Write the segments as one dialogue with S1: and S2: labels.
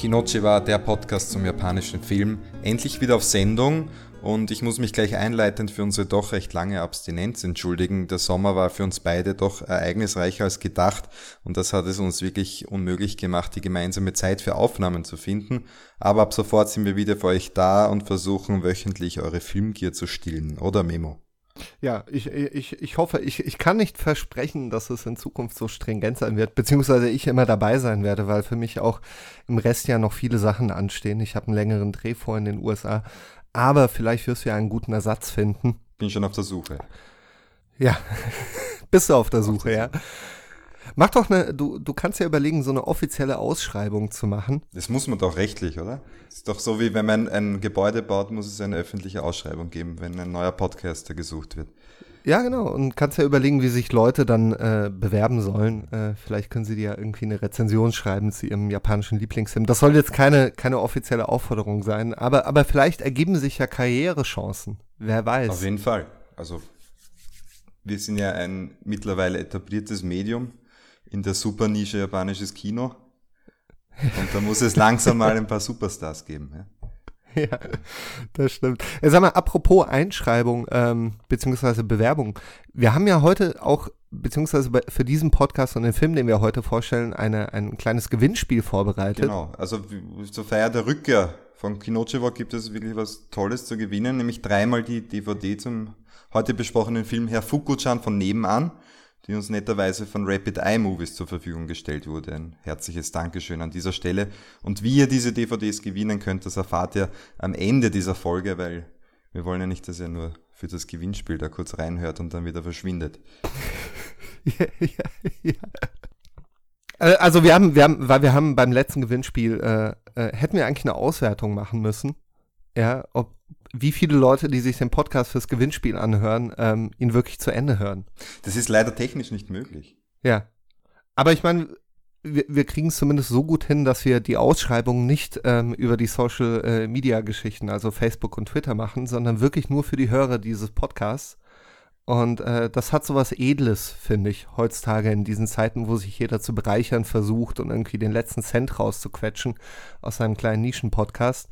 S1: Kinoche war der Podcast zum japanischen Film endlich wieder auf Sendung und ich muss mich gleich einleitend für unsere doch recht lange Abstinenz entschuldigen. Der Sommer war für uns beide doch ereignisreicher als gedacht und das hat es uns wirklich unmöglich gemacht, die gemeinsame Zeit für Aufnahmen zu finden. Aber ab sofort sind wir wieder für euch da und versuchen wöchentlich eure Filmgier zu stillen, oder Memo?
S2: Ja, ich hoffe, ich kann nicht versprechen, dass es in Zukunft so stringent sein wird, beziehungsweise ich immer dabei sein werde, weil für mich auch im Restjahr noch viele Sachen anstehen. Ich habe einen längeren Dreh vor in den USA, aber vielleicht wirst du ja einen guten Ersatz finden.
S1: Bin schon auf der Suche.
S2: Ja, bist du auf der Suche, ja. Mach doch du kannst ja überlegen, so eine offizielle Ausschreibung zu machen.
S1: Das muss man doch rechtlich, oder? Das ist doch so, wie wenn man ein Gebäude baut, muss es eine öffentliche Ausschreibung geben, wenn ein neuer Podcaster gesucht wird.
S2: Ja, genau. Und kannst ja überlegen, wie sich Leute dann bewerben sollen. Vielleicht können sie dir ja irgendwie eine Rezension schreiben zu ihrem japanischen Lieblingsfilm. Das soll jetzt keine offizielle Aufforderung sein, aber vielleicht ergeben sich ja Karrierechancen. Wer weiß.
S1: Auf jeden Fall. Also wir sind ja ein mittlerweile etabliertes Medium in der Supernische japanisches Kino. Und da muss es langsam mal ein paar Superstars geben. Ja,
S2: ja, das stimmt. Sag mal, apropos Einschreibung beziehungsweise Bewerbung. Wir haben ja heute auch, beziehungsweise für diesen Podcast und den Film, den wir heute vorstellen, ein kleines Gewinnspiel vorbereitet.
S1: Genau, also zur Feier der Rückkehr von Kinoche gibt es wirklich was Tolles zu gewinnen, nämlich 3-mal die DVD zum heute besprochenen Film Herr Fuku-chan von nebenan, die uns netterweise von Rapid Eye Movies zur Verfügung gestellt wurde. Ein herzliches Dankeschön an dieser Stelle. Und wie ihr diese DVDs gewinnen könnt, das erfahrt ihr am Ende dieser Folge, weil wir wollen ja nicht, dass ihr nur für das Gewinnspiel da kurz reinhört und dann wieder verschwindet.
S2: Ja. Also wir haben beim letzten Gewinnspiel, hätten wir eigentlich eine Auswertung machen müssen, ja, wie viele Leute, die sich den Podcast fürs Gewinnspiel anhören, ihn wirklich zu Ende hören.
S1: Das ist leider technisch nicht möglich.
S2: Ja, aber ich meine, wir kriegen es zumindest so gut hin, dass wir die Ausschreibung nicht über die Social-Media-Geschichten, also Facebook und Twitter machen, sondern wirklich nur für die Hörer dieses Podcasts. Und das hat so was Edles, finde ich, heutzutage in diesen Zeiten, wo sich jeder zu bereichern versucht und irgendwie den letzten Cent rauszuquetschen aus seinem kleinen Nischen-Podcast.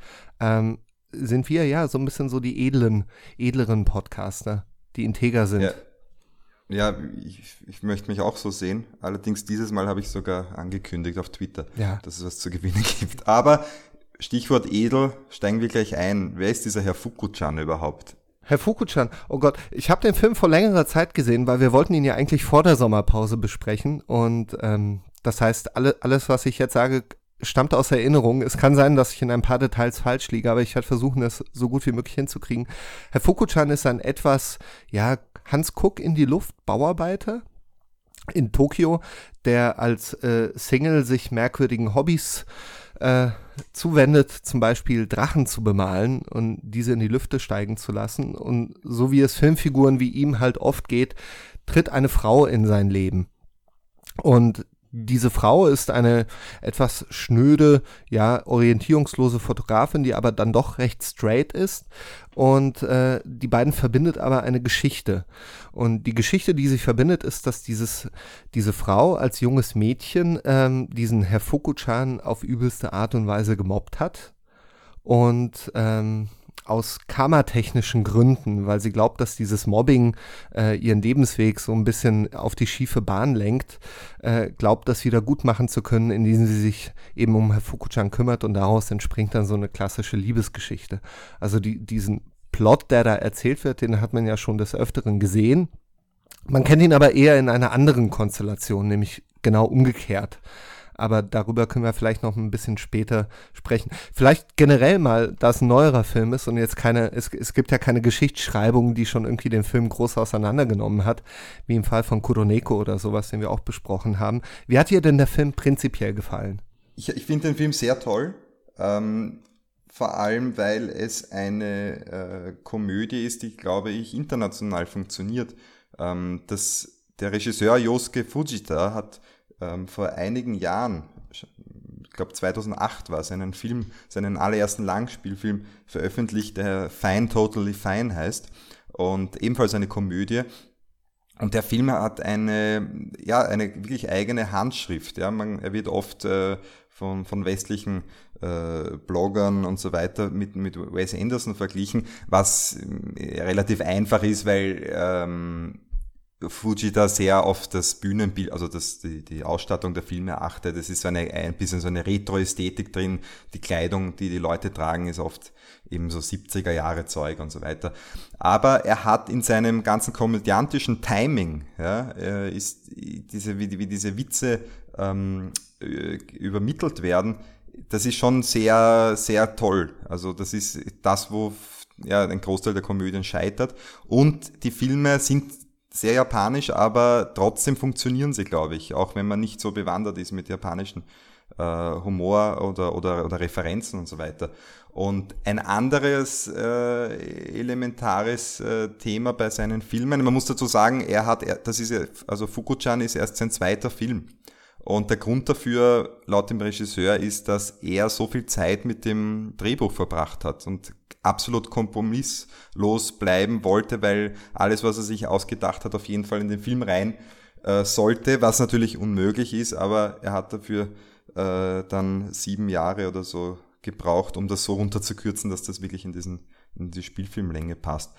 S2: Sind wir ja so ein bisschen so die edleren Podcaster, die integer sind.
S1: Ja, ich möchte mich auch so sehen. Allerdings dieses Mal habe ich sogar angekündigt auf Twitter, dass es was zu gewinnen gibt. Aber Stichwort edel, steigen wir gleich ein. Wer ist dieser Herr Fuku-chan überhaupt?
S2: Herr Fuku-chan, oh Gott, ich habe den Film vor längerer Zeit gesehen, weil wir wollten ihn ja eigentlich vor der Sommerpause besprechen. Und das heißt, alles, was ich jetzt sage, stammt aus Erinnerung. Es kann sein, dass ich in ein paar Details falsch liege, aber ich werde versuchen, das so gut wie möglich hinzukriegen. Herr Fuku-chan ist ein etwas, Hans Kuck in die Luft Bauarbeiter in Tokio, der als Single sich merkwürdigen Hobbys zuwendet, zum Beispiel Drachen zu bemalen und diese in die Lüfte steigen zu lassen. Und so wie es Filmfiguren wie ihm halt oft geht, tritt eine Frau in sein Leben. Und diese Frau ist eine etwas schnöde, orientierungslose Fotografin, die aber dann doch recht straight ist. Und die beiden verbindet aber eine Geschichte. Und die Geschichte, die sich verbindet, ist, dass diese Frau als junges Mädchen diesen Herr Fuku-chan auf übelste Art und Weise gemobbt hat. Und aus karmatechnischen Gründen, weil sie glaubt, dass dieses Mobbing ihren Lebensweg so ein bisschen auf die schiefe Bahn lenkt, glaubt, das wieder gut machen zu können, indem sie sich eben um Herr Fuku-chan kümmert und daraus entspringt dann so eine klassische Liebesgeschichte. Also diesen Plot, der da erzählt wird, den hat man ja schon des Öfteren gesehen. Man kennt ihn aber eher in einer anderen Konstellation, nämlich genau umgekehrt. Aber darüber können wir vielleicht noch ein bisschen später sprechen. Vielleicht generell mal, da es ein neuerer Film ist und jetzt es gibt ja keine Geschichtsschreibung, die schon irgendwie den Film groß auseinandergenommen hat, wie im Fall von Kuroneko oder sowas, den wir auch besprochen haben. Wie hat dir denn der Film prinzipiell gefallen?
S1: Ich finde den Film sehr toll, vor allem, weil es eine Komödie ist, die, glaube ich, international funktioniert. Der Regisseur Yosuke Fujita hat vor einigen Jahren, ich glaube 2008 war es, seinen allerersten Langspielfilm veröffentlicht, der Fine Totally Fine heißt und ebenfalls eine Komödie. Und der Film hat eine wirklich eigene Handschrift. Ja, er wird oft von westlichen Bloggern und so weiter mit Wes Anderson verglichen, was relativ einfach ist, weil Fujita sehr auf das Bühnenbild, also die Ausstattung der Filme achtet. Es ist ein bisschen so eine Retro-Ästhetik drin. Die Kleidung, die Leute tragen, ist oft eben so 70er Jahre Zeug und so weiter. Aber er hat in seinem ganzen komödiantischen Timing, ja, ist wie diese Witze übermittelt werden, das ist schon sehr, sehr toll. Also das ist das, wo ein Großteil der Komödien scheitert. Und die Filme sind sehr japanisch, aber trotzdem funktionieren sie, glaube ich, auch wenn man nicht so bewandert ist mit japanischen Humor oder Referenzen und so weiter. Und ein anderes elementares Thema bei seinen Filmen, man muss dazu sagen, Fuku-chan ist erst sein zweiter Film. Und der Grund dafür, laut dem Regisseur, ist, dass er so viel Zeit mit dem Drehbuch verbracht hat und absolut kompromisslos bleiben wollte, weil alles, was er sich ausgedacht hat, auf jeden Fall in den Film rein sollte, was natürlich unmöglich ist, aber er hat dafür dann 7 Jahre oder so gebraucht, um das so runterzukürzen, dass das wirklich in die Spielfilmlänge passt.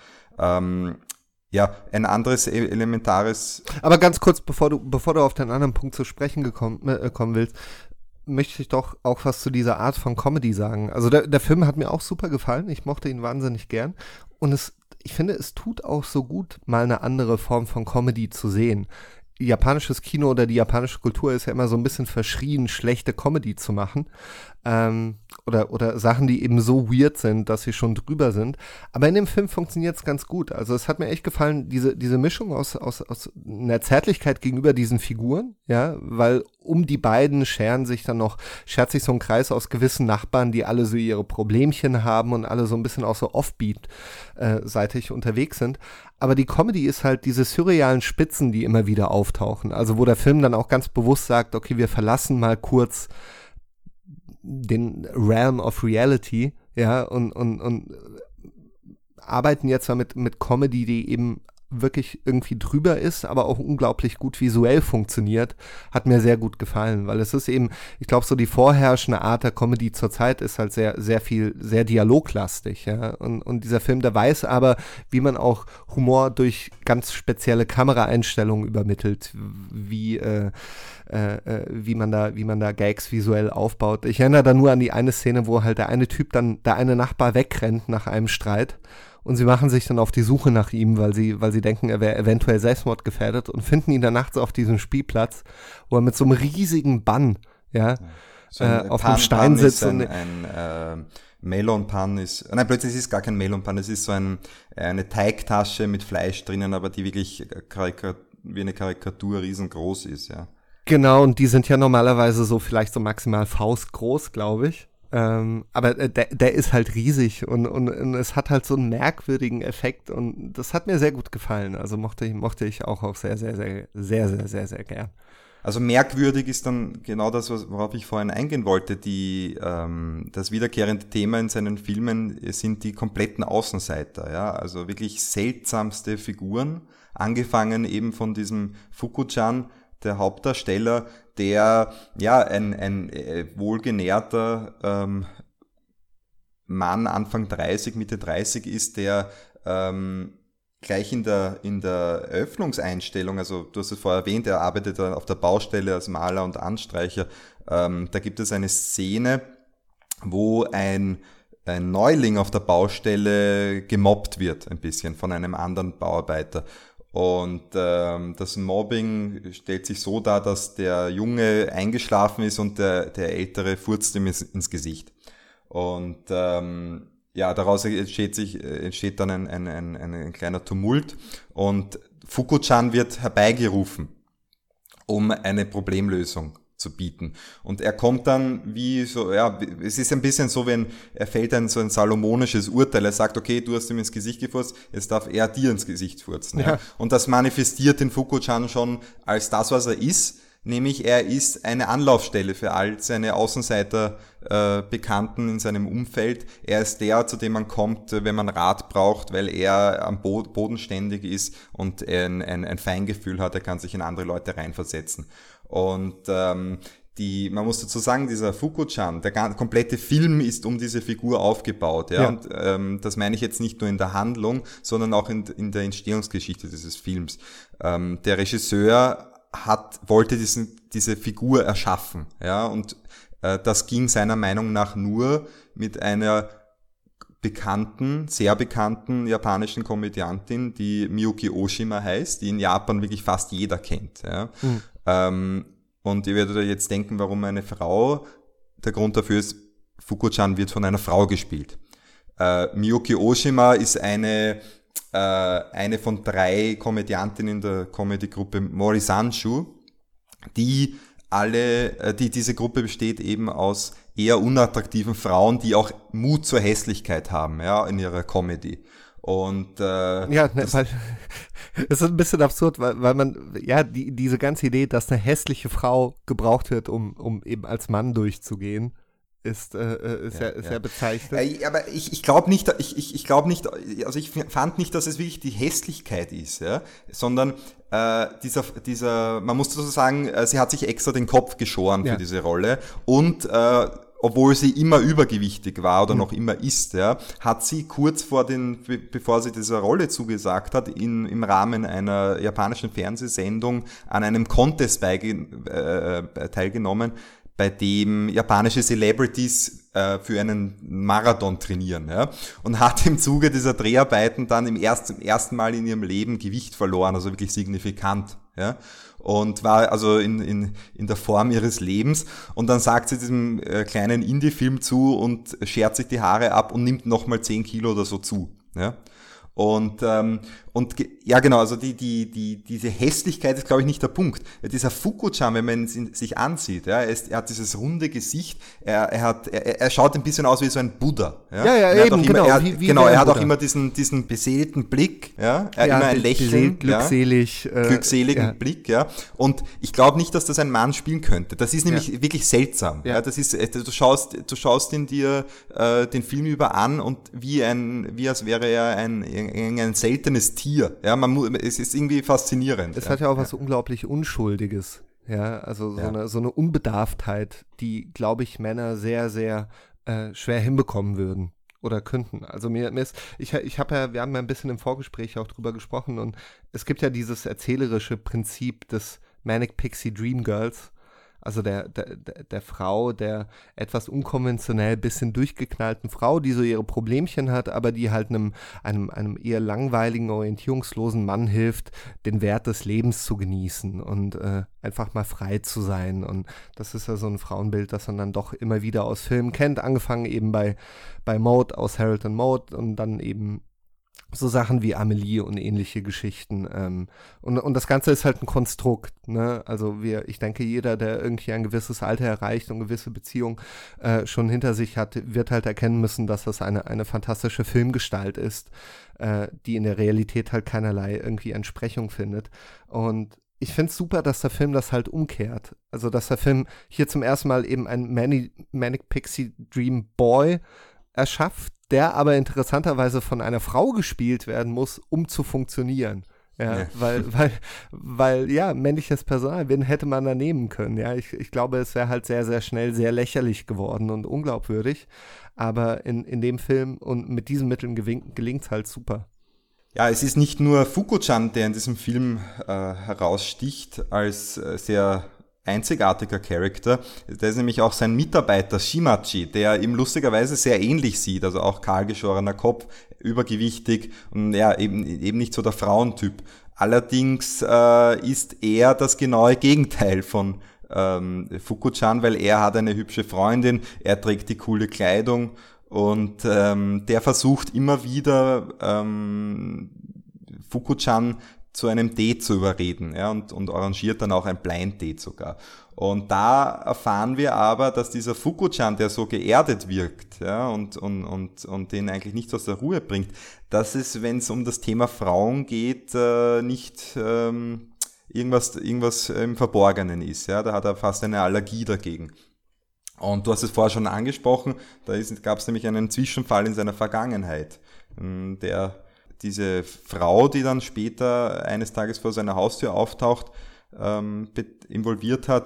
S1: Ein anderes elementares...
S2: Aber ganz kurz, bevor du auf den anderen Punkt zu sprechen kommen willst, möchte ich doch auch was zu dieser Art von Comedy sagen. Also der Film hat mir auch super gefallen, ich mochte ihn wahnsinnig gern und ich finde, es tut auch so gut, mal eine andere Form von Comedy zu sehen. Japanisches Kino oder die japanische Kultur ist ja immer so ein bisschen verschrien, schlechte Comedy zu machen. Oder Sachen, die eben so weird sind, dass sie schon drüber sind. Aber in dem Film funktioniert es ganz gut. Also es hat mir echt gefallen, diese Mischung aus einer Zärtlichkeit gegenüber diesen Figuren, ja, weil um die beiden schert sich so ein Kreis aus gewissen Nachbarn, die alle so ihre Problemchen haben und alle so ein bisschen auch so offbeat-seitig unterwegs sind. Aber die Comedy ist halt diese surrealen Spitzen, die immer wieder auftauchen. Also wo der Film dann auch ganz bewusst sagt, okay, wir verlassen mal kurz den Realm of Reality, ja, und arbeiten jetzt mal mit Comedy, die eben wirklich irgendwie drüber ist, aber auch unglaublich gut visuell funktioniert, hat mir sehr gut gefallen, weil es ist eben, ich glaube, so die vorherrschende Art der Comedy zurzeit ist halt sehr, sehr viel, sehr dialoglastig, ja, und dieser Film, der weiß aber, wie man auch Humor durch ganz spezielle Kameraeinstellungen übermittelt, wie man da Gags visuell aufbaut. Ich erinnere da nur an die eine Szene, wo halt der eine Nachbar wegrennt nach einem Streit. Und sie machen sich dann auf die Suche nach ihm, weil sie denken, er wäre eventuell selbstmordgefährdet und finden ihn dann nachts auf diesem Spielplatz, wo er mit so einem riesigen Bann, ja,
S1: so
S2: auf dem Stein sitzt.
S1: Ein Melon-Pan ist, nein, plötzlich ist es gar kein Melon-Pan, es ist so eine Teigtasche mit Fleisch drinnen, aber die wirklich wie eine Karikatur riesengroß ist, ja.
S2: Genau, und die sind ja normalerweise so vielleicht so maximal faustgroß, glaube ich. Aber der ist halt riesig und es hat halt so einen merkwürdigen Effekt und das hat mir sehr gut gefallen. Also mochte ich auch sehr, sehr, sehr, sehr, sehr, sehr, sehr gern.
S1: Also merkwürdig ist dann genau das, worauf ich vorhin eingehen wollte. Das wiederkehrende Thema in seinen Filmen sind die kompletten Außenseiter, ja, also wirklich seltsamste Figuren, angefangen eben von diesem Fuku-chan, der Hauptdarsteller, der ja ein wohlgenährter Mann Anfang 30, Mitte 30 ist, der gleich in der Eröffnungseinstellung, also du hast es vorher erwähnt, er arbeitet auf der Baustelle als Maler und Anstreicher, da gibt es eine Szene, wo ein Neuling auf der Baustelle gemobbt wird, ein bisschen von einem anderen Bauarbeiter. Und das Mobbing stellt sich so dar, dass der Junge eingeschlafen ist und der Ältere furzt ihm ins Gesicht. Und daraus entsteht dann ein kleiner Tumult und Fuku-chan wird herbeigerufen, um eine Problemlösung zu bieten. Und er kommt dann es ist ein bisschen so, wenn er fällt so ein salomonisches Urteil. Er sagt, okay, du hast ihm ins Gesicht gefurzt, jetzt darf er dir ins Gesicht furzen. Ja. Und das manifestiert den Fuku-chan schon als das, was er ist, nämlich er ist eine Anlaufstelle für all seine Außenseiter Bekannten in seinem Umfeld. Er ist der, zu dem man kommt, wenn man Rat braucht, weil er am bodenständig ist und ein Feingefühl hat, er kann sich in andere Leute reinversetzen. Und man muss dazu sagen, dieser Fuku-chan, der komplette Film ist um diese Figur aufgebaut, ja. Und das meine ich jetzt nicht nur in der Handlung, sondern auch in der Entstehungsgeschichte dieses Films. Der Regisseur wollte diese Figur erschaffen, ja, und das ging seiner Meinung nach nur mit einer sehr bekannten japanischen Komödiantin, die Miyuki Oshima heißt, die in Japan wirklich fast jeder kennt, ja. Und ihr werdet euch jetzt denken, warum eine Frau? Der Grund dafür ist, Fuku-chan wird von einer Frau gespielt. Miyuki Oshima ist eine von 3 Komödiantinnen in der Comedy-Gruppe Morisanshu, diese Gruppe besteht eben aus eher unattraktiven Frauen, die auch Mut zur Hässlichkeit haben, ja, in ihrer Comedy. Und
S2: weil es ist ein bisschen absurd, weil man, ja, diese ganze Idee, dass eine hässliche Frau gebraucht wird, um eben als Mann durchzugehen, ist sehr bezeichnend.
S1: Aber ich glaube nicht, also ich fand nicht, dass es wirklich die Hässlichkeit ist, ja, sondern man muss so sagen, sie hat sich extra den Kopf geschoren für diese Rolle und obwohl sie immer übergewichtig war oder noch immer ist, ja, hat sie kurz bevor sie dieser Rolle zugesagt hat, im Rahmen einer japanischen Fernsehsendung an einem Contest teilgenommen, bei dem japanische Celebrities für einen Marathon trainieren, ja, und hat im Zuge dieser Dreharbeiten dann zum ersten Mal in ihrem Leben Gewicht verloren, also wirklich signifikant, ja, und war also in der Form ihres Lebens, und dann sagt sie diesem kleinen Indie-Film zu und schert sich die Haare ab und nimmt nochmal 10 Kilo oder so zu, ja. Und ja, genau, also diese Hässlichkeit ist, glaube ich, nicht der Punkt. Dieser Fuku-chan, wenn man ihn sich ansieht, ja, er hat dieses runde Gesicht, er schaut ein bisschen aus wie so ein Buddha. Ja,
S2: eben, genau.
S1: Er hat auch immer diesen beseelten Blick, ja, immer ein Lächeln, glückseligen Blick, ja. Und ich glaube nicht, dass das ein Mann spielen könnte. Das ist nämlich wirklich seltsam. Ja. Das ist, du schaust ihn dir den Film über an und wie als wäre er ein seltenes Tier. Ja, es ist irgendwie faszinierend.
S2: Es hat ja auch was unglaublich Unschuldiges. Ja, also so eine Unbedarftheit, die, glaube ich, Männer sehr, sehr schwer hinbekommen würden oder könnten. Also wir haben ja ein bisschen im Vorgespräch auch drüber gesprochen, und es gibt ja dieses erzählerische Prinzip des Manic Pixie Dream Girls. Also der Frau, der etwas unkonventionell bisschen durchgeknallten Frau, die so ihre Problemchen hat, aber die halt einem eher langweiligen, orientierungslosen Mann hilft, den Wert des Lebens zu genießen und einfach mal frei zu sein. Und das ist ja so ein Frauenbild, das man dann doch immer wieder aus Filmen kennt, angefangen eben bei Maude aus Harold and Maude und dann eben so Sachen wie Amelie und ähnliche Geschichten. Und das Ganze ist halt ein Konstrukt, ne? Also ich denke, jeder, der irgendwie ein gewisses Alter erreicht und gewisse Beziehungen schon hinter sich hat, wird halt erkennen müssen, dass das eine fantastische Filmgestalt ist, die in der Realität halt keinerlei irgendwie Entsprechung findet. Und ich finde es super, dass der Film das halt umkehrt. Also, dass der Film hier zum ersten Mal eben einen Manic Pixie Dream Boy erschafft, der aber interessanterweise von einer Frau gespielt werden muss, um zu funktionieren. Ja. Weil männliches Personal, wen hätte man da nehmen können? Ja, ich glaube, es wäre halt sehr, sehr schnell sehr lächerlich geworden und unglaubwürdig. Aber in dem Film und mit diesen Mitteln gelingt es halt super.
S1: Ja, es ist nicht nur Fuku-chan, der in diesem Film heraussticht als sehr einzigartiger Charakter. Der ist nämlich auch sein Mitarbeiter Shimachi, der ihm lustigerweise sehr ähnlich sieht, also auch kahlgeschorener Kopf, übergewichtig und ja, eben nicht so der Frauentyp. Allerdings ist er das genaue Gegenteil von Fuku-chan, weil er hat eine hübsche Freundin, er trägt die coole Kleidung und der versucht immer wieder Fuku-chan zu einem Date zu überreden, ja, und arrangiert dann auch ein Blind Date sogar. Und da erfahren wir aber, dass dieser Fuku-chan, der so geerdet wirkt, ja, und den eigentlich nichts aus der Ruhe bringt, dass es, wenn es um das Thema Frauen geht, nicht irgendwas im Verborgenen ist, ja, da hat er fast eine Allergie dagegen. Und du hast es vorher schon angesprochen, gab es nämlich einen Zwischenfall in seiner Vergangenheit, diese Frau, die dann später eines Tages vor seiner Haustür auftaucht, involviert hat,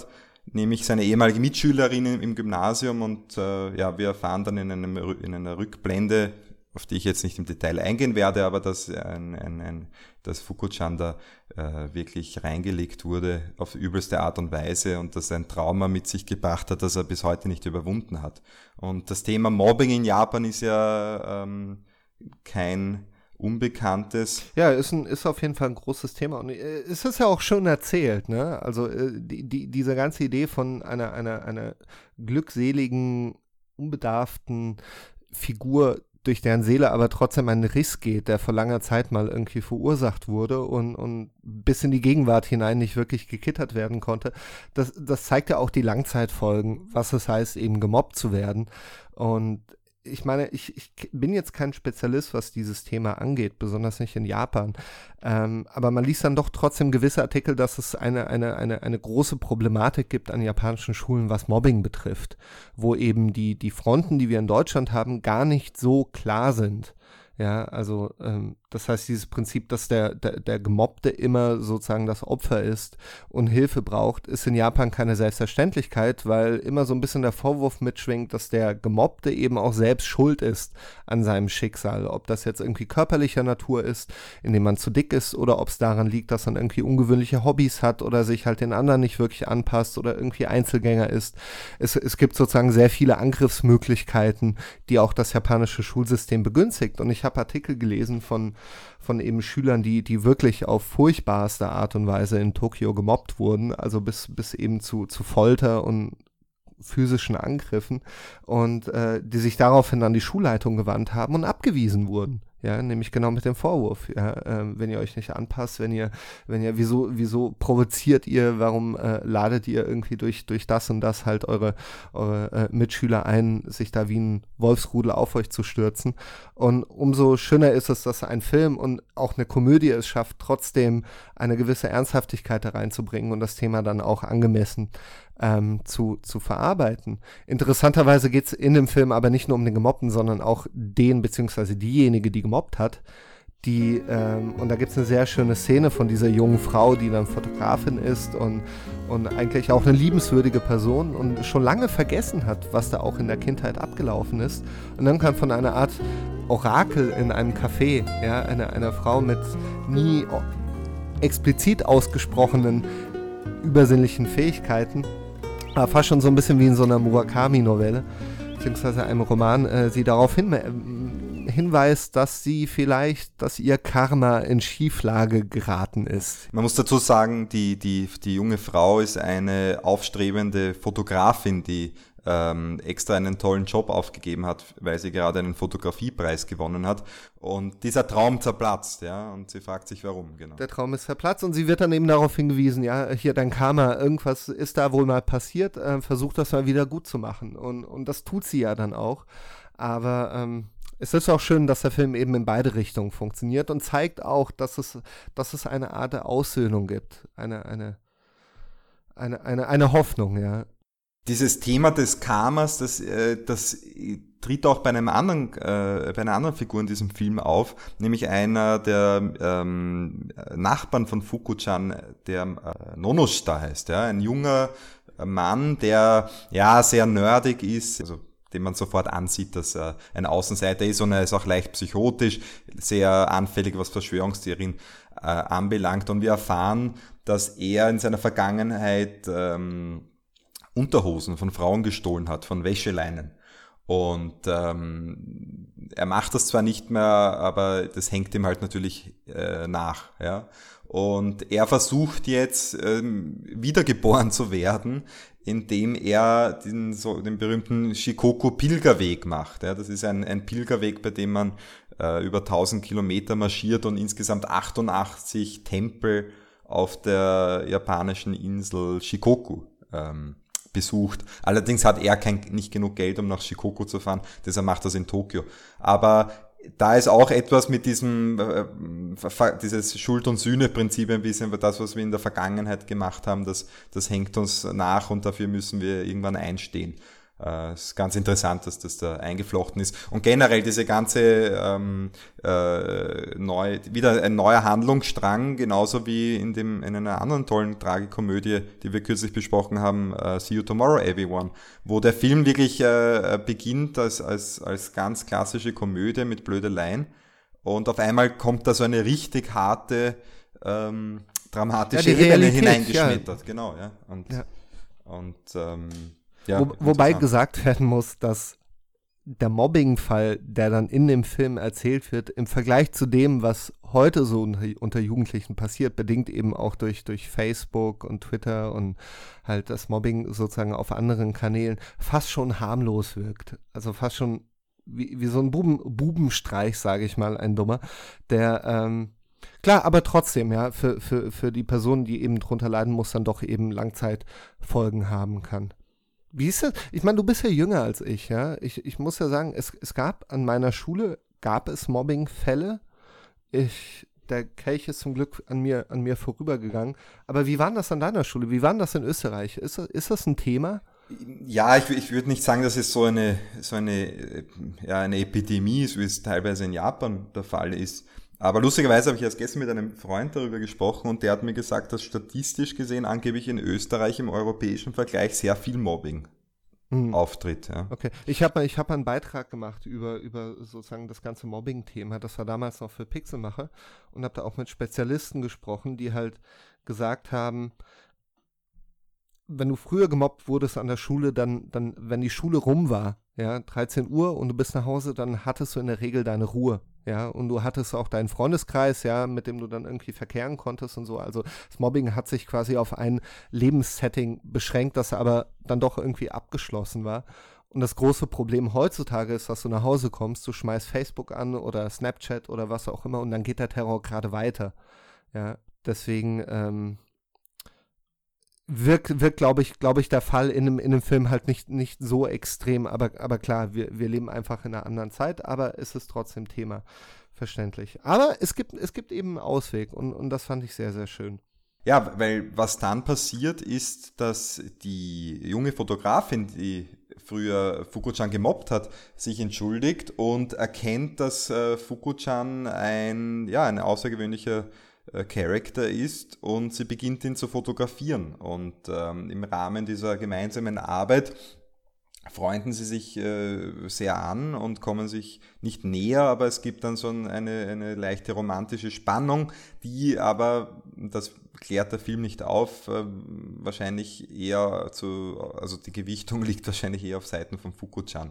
S1: nämlich seine ehemalige Mitschülerin im Gymnasium und wir erfahren dann in einer Rückblende, auf die ich jetzt nicht im Detail eingehen werde, aber dass dass Fuku-chan da wirklich reingelegt wurde auf übelste Art und Weise und dass er ein Trauma mit sich gebracht hat, das er bis heute nicht überwunden hat. Und das Thema Mobbing in Japan ist ja kein Unbekanntes.
S2: Ja, ist auf jeden Fall ein großes Thema. Und es ist ja auch schon erzählt, ne? Also diese ganze Idee von einer glückseligen, unbedarften Figur, durch deren Seele aber trotzdem ein Riss geht, der vor langer Zeit mal irgendwie verursacht wurde und bis in die Gegenwart hinein nicht wirklich gekittert werden konnte. Das zeigt ja auch die Langzeitfolgen, was es heißt, eben gemobbt zu werden. Und ich meine, ich bin jetzt kein Spezialist, was dieses Thema angeht, besonders nicht in Japan. Aber man liest dann doch trotzdem gewisse Artikel, dass es eine große Problematik gibt an japanischen Schulen, was Mobbing betrifft, wo eben die Fronten, die wir in Deutschland haben, gar nicht so klar sind. Ja, also das heißt, dieses Prinzip, dass der Gemobbte immer sozusagen das Opfer ist und Hilfe braucht, ist in Japan keine Selbstverständlichkeit, weil immer so ein bisschen der Vorwurf mitschwingt, dass der Gemobbte eben auch selbst schuld ist an seinem Schicksal. Ob das jetzt irgendwie körperlicher Natur ist, indem man zu dick ist, oder ob es daran liegt, dass man irgendwie ungewöhnliche Hobbys hat oder sich halt den anderen nicht wirklich anpasst oder irgendwie Einzelgänger ist. Es gibt sozusagen sehr viele Angriffsmöglichkeiten, die auch das japanische Schulsystem begünstigt. Und ich habe Artikel gelesen von eben Schülern, die wirklich auf furchtbarste Art und Weise in Tokio gemobbt wurden, also bis eben zu Folter und physischen Angriffen und die sich daraufhin an die Schulleitung gewandt haben und abgewiesen wurden. Ja, nämlich genau mit dem Vorwurf, ja, wenn ihr euch nicht anpasst, wieso provoziert ihr, warum ladet ihr irgendwie durch das und das halt eure Mitschüler ein, sich da wie ein Wolfsrudel auf euch zu stürzen. Und umso schöner ist es, dass ein Film und auch eine Komödie es schafft, trotzdem eine gewisse Ernsthaftigkeit da reinzubringen und das Thema dann auch angemessen zu verarbeiten. Interessanterweise geht es in dem Film aber nicht nur um den Gemobbten, sondern auch den bzw. diejenige, die gemobbt hat. Und da gibt es eine sehr schöne Szene von dieser jungen Frau, die dann Fotografin ist und eigentlich auch eine liebenswürdige Person und schon lange vergessen hat, was da auch in der Kindheit abgelaufen ist. Und dann kann von einer Art Orakel in einem Café, ja, einer Frau mit nie explizit ausgesprochenen übersinnlichen Fähigkeiten, aber fast schon so ein bisschen wie in so einer Murakami-Novelle, beziehungsweise einem Roman, sie darauf hinweist, dass ihr Karma in Schieflage geraten ist.
S1: Man muss dazu sagen, die junge Frau ist eine aufstrebende Fotografin, die extra einen tollen Job aufgegeben hat, weil sie gerade einen Fotografiepreis gewonnen hat. Und dieser Traum zerplatzt, ja, und sie fragt sich, warum, genau.
S2: Der Traum ist zerplatzt und sie wird dann eben darauf hingewiesen, ja, hier dein Karma, irgendwas ist da wohl mal passiert, versuch das mal wieder gut zu machen. Und das tut sie ja dann auch. Aber es ist auch schön, dass der Film eben in beide Richtungen funktioniert und zeigt auch, dass es eine Art der Aussöhnung gibt. Eine Hoffnung, ja.
S1: Dieses Thema des Karmas, das tritt auch bei einer anderen Figur in diesem Film auf, nämlich einer der Nachbarn von Fuku-chan, der Nonoshita heißt, ja, ein junger Mann, der ja sehr nerdig ist, also dem man sofort ansieht, dass er ein Außenseiter ist, und er ist auch leicht psychotisch, sehr anfällig, was Verschwörungstheorien anbelangt, und wir erfahren, dass er in seiner Vergangenheit Unterhosen von Frauen gestohlen hat, von Wäscheleinen. Und er macht das zwar nicht mehr, aber das hängt ihm halt natürlich nach. Ja? Und er versucht jetzt wiedergeboren zu werden, indem er den berühmten Shikoku-Pilgerweg macht. Ja? Das ist ein Pilgerweg, bei dem man über 1000 Kilometer marschiert und insgesamt 88 Tempel auf der japanischen Insel Shikoku besucht. Allerdings hat er nicht genug Geld, um nach Shikoku zu fahren, deshalb macht er das in Tokio. Aber da ist auch etwas mit dieses Schuld- und Sühne-Prinzip ein bisschen, weil das, was wir in der Vergangenheit gemacht haben, das hängt uns nach und dafür müssen wir irgendwann einstehen. Es ist ganz interessant, dass das da eingeflochten ist. Und generell diese ganze wieder ein neuer Handlungsstrang, genauso wie in einer anderen tollen Tragikomödie, die wir kürzlich besprochen haben, See You Tomorrow, Everyone, wo der Film wirklich beginnt als ganz klassische Komödie mit Blödeleien und auf einmal kommt da so eine richtig harte dramatische Ebene hineingeschmettert. Ja. Genau, ja.
S2: Wobei gesagt werden muss, dass der Mobbing-Fall, der dann in dem Film erzählt wird, im Vergleich zu dem, was heute so unter Jugendlichen passiert, bedingt eben auch durch Facebook und Twitter und halt das Mobbing sozusagen auf anderen Kanälen, fast schon harmlos wirkt. Also fast schon wie so ein Bubenstreich, sage ich mal, ein dummer, der klar, aber trotzdem, ja, für die Person, die eben drunter leiden muss, dann doch eben Langzeitfolgen haben kann. Wie ist das? Ich meine, du bist ja jünger als ich, ja. Ich muss ja sagen, es gab an meiner Schule, Mobbing-Fälle. Der Kelch ist zum Glück an mir vorübergegangen. Aber wie war das an deiner Schule? Wie war das in Österreich? Ist das ein Thema?
S1: Ja, ich würde nicht sagen, dass es so eine Epidemie ist, wie es teilweise in Japan der Fall ist. Aber lustigerweise habe ich erst gestern mit einem Freund darüber gesprochen und der hat mir gesagt, dass statistisch gesehen angeblich in Österreich im europäischen Vergleich sehr viel Mobbing auftritt. Ja.
S2: Okay, ich hab einen Beitrag gemacht über sozusagen das ganze Mobbing-Thema. Das war damals noch für Pixelmacher und habe da auch mit Spezialisten gesprochen, die halt gesagt haben, wenn du früher gemobbt wurdest an der Schule, dann wenn die Schule rum war, ja, 13 Uhr und du bist nach Hause, dann hattest du in der Regel deine Ruhe, ja, und du hattest auch deinen Freundeskreis, ja, mit dem du dann irgendwie verkehren konntest und so. Also das Mobbing hat sich quasi auf ein Lebenssetting beschränkt, das aber dann doch irgendwie abgeschlossen war. Und das große Problem heutzutage ist, dass du nach Hause kommst, du schmeißt Facebook an oder Snapchat oder was auch immer und dann geht der Terror gerade weiter, ja, deswegen, wirkt glaube ich, der Fall in einem Film halt nicht so extrem, aber klar, wir leben einfach in einer anderen Zeit, aber es ist trotzdem Thema, verständlich. Aber es gibt eben einen Ausweg und das fand ich sehr, sehr schön.
S1: Ja, weil was dann passiert ist, dass die junge Fotografin, die früher Fuku-chan gemobbt hat, sich entschuldigt und erkennt, dass Fuku-chan ein außergewöhnlicher Charakter ist und sie beginnt ihn zu fotografieren und im Rahmen dieser gemeinsamen Arbeit freunden sie sich sehr an und kommen sich nicht näher, aber es gibt dann so eine leichte romantische Spannung, die aber, das klärt der Film nicht auf, wahrscheinlich eher also die Gewichtung liegt wahrscheinlich eher auf Seiten von Fuku-chan.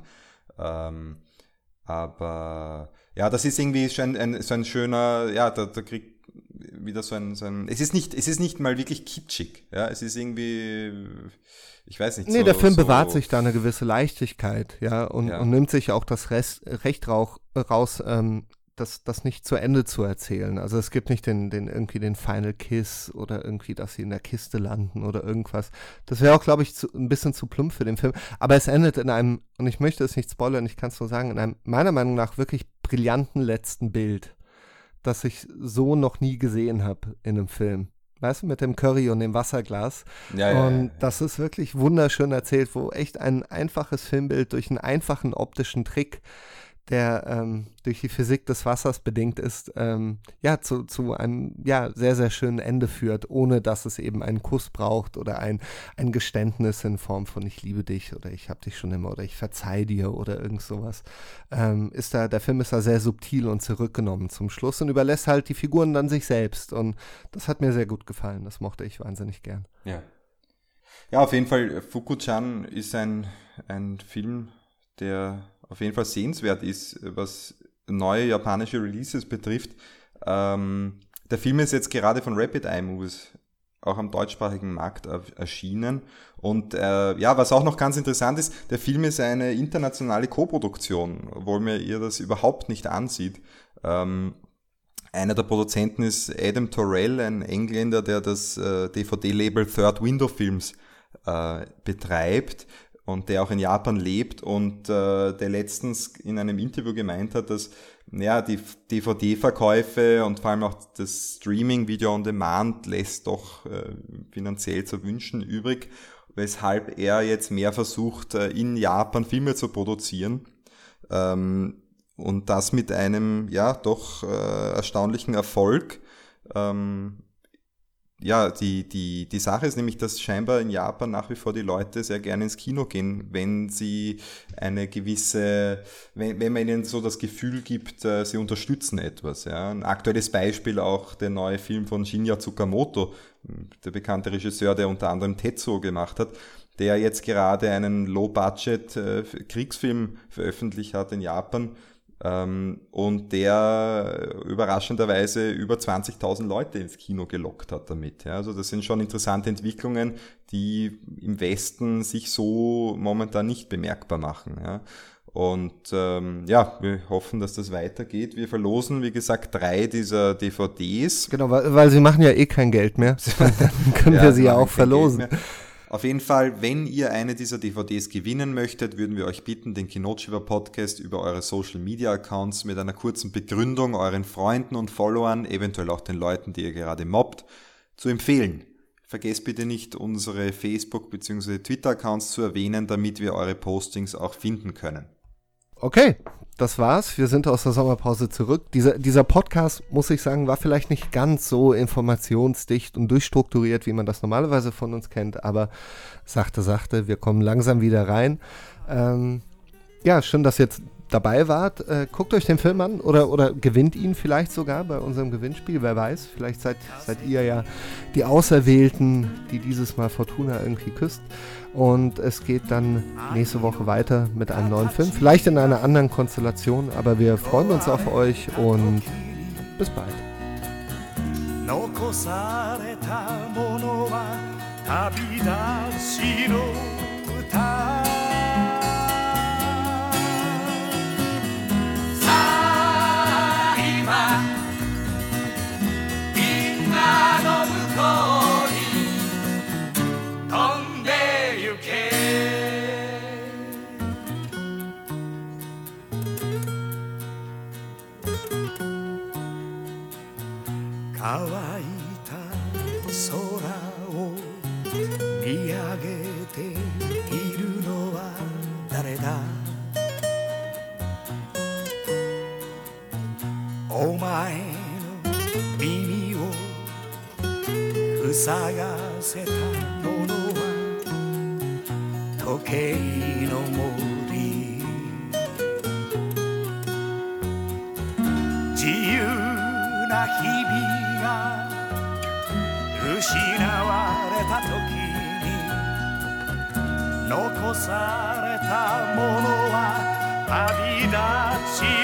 S1: Aber ja, das ist irgendwie schon so ein schöner, ja, da kriegt wieder so ein es ist nicht mal wirklich kitschig, ja, es ist irgendwie, ich weiß nicht.
S2: Nee, der Film bewahrt sich da eine gewisse Leichtigkeit, ja, und nimmt sich auch das Recht raus, das nicht zu Ende zu erzählen. Also es gibt nicht irgendwie den Final Kiss oder irgendwie, dass sie in der Kiste landen oder irgendwas. Das wäre auch, glaube ich, ein bisschen zu plump für den Film. Aber es endet in einem, und ich möchte es nicht spoilern, ich kann es nur sagen, in einem meiner Meinung nach wirklich brillanten letzten Bild, das ich so noch nie gesehen habe in einem Film. Weißt du, mit dem Curry und dem Wasserglas. Und das ist wirklich wunderschön erzählt, wo echt ein einfaches Filmbild durch einen einfachen optischen Trick, der durch die Physik des Wassers bedingt ist, zu einem sehr, sehr schönen Ende führt, ohne dass es eben einen Kuss braucht oder ein Geständnis in Form von ich liebe dich oder ich hab dich schon immer oder ich verzeih dir oder irgend sowas. Der Film ist da sehr subtil und zurückgenommen zum Schluss und überlässt halt die Figuren dann sich selbst und das hat mir sehr gut gefallen, das mochte ich wahnsinnig gern.
S1: Ja, auf jeden Fall, Fuku-chan ist ein Film, der auf jeden Fall sehenswert ist, was neue japanische Releases betrifft. Der Film ist jetzt gerade von Rapid Eye Movies auch am deutschsprachigen Markt erschienen. Und was auch noch ganz interessant ist, der Film ist eine internationale Koproduktion, obwohl mir ihr das überhaupt nicht ansieht. Einer der Produzenten ist Adam Torrell, ein Engländer, der das DVD-Label Third Window Films betreibt und der auch in Japan lebt und der letztens in einem Interview gemeint hat, dass die DVD-Verkäufe und vor allem auch das Streaming, Video on Demand lässt doch finanziell zu wünschen übrig, weshalb er jetzt mehr versucht, in Japan Filme zu produzieren. Und das mit einem, doch erstaunlichen Erfolg. Die Sache ist nämlich, dass scheinbar in Japan nach wie vor die Leute sehr gerne ins Kino gehen, wenn sie eine gewisse, wenn man ihnen so das Gefühl gibt, sie unterstützen etwas. Ja. Ein aktuelles Beispiel auch der neue Film von Shinya Tsukamoto, der bekannte Regisseur, der unter anderem Tetsuo gemacht hat, der jetzt gerade einen Low-Budget-Kriegsfilm veröffentlicht hat in Japan, und der überraschenderweise über 20.000 Leute ins Kino gelockt hat damit. Ja. Also das sind schon interessante Entwicklungen, die im Westen sich so momentan nicht bemerkbar machen. Ja. Und wir hoffen, dass das weitergeht. Wir verlosen, wie gesagt, 3 dieser DVDs.
S2: Genau, weil sie machen ja eh kein Geld mehr. Dann können wir sie ja auch verlosen.
S1: Auf jeden Fall, wenn ihr eine dieser DVDs gewinnen möchtet, würden wir euch bitten, den Kinochiba Podcast über eure Social Media Accounts mit einer kurzen Begründung euren Freunden und Followern, eventuell auch den Leuten, die ihr gerade mobbt, zu empfehlen. Vergesst bitte nicht, unsere Facebook- bzw. Twitter-Accounts zu erwähnen, damit wir eure Postings auch finden können.
S2: Okay, das war's. Wir sind aus der Sommerpause zurück. Dieser Podcast, muss ich sagen, war vielleicht nicht ganz so informationsdicht und durchstrukturiert, wie man das normalerweise von uns kennt, aber sachte, wir kommen langsam wieder rein. Schön, dass ihr jetzt dabei wart. Guckt euch den Film an oder gewinnt ihn vielleicht sogar bei unserem Gewinnspiel, wer weiß. Vielleicht seid ihr ja die Auserwählten, die dieses Mal Fortuna irgendwie küsst. Und es geht dann nächste Woche weiter mit einem neuen Film. Vielleicht in einer anderen Konstellation, aber wir freuen uns auf euch und bis bald.
S3: 乾いた空を見上げているのは誰だお前の耳を塞がせたものは時計の森自由な日々失われた時に残されたものは旅立ち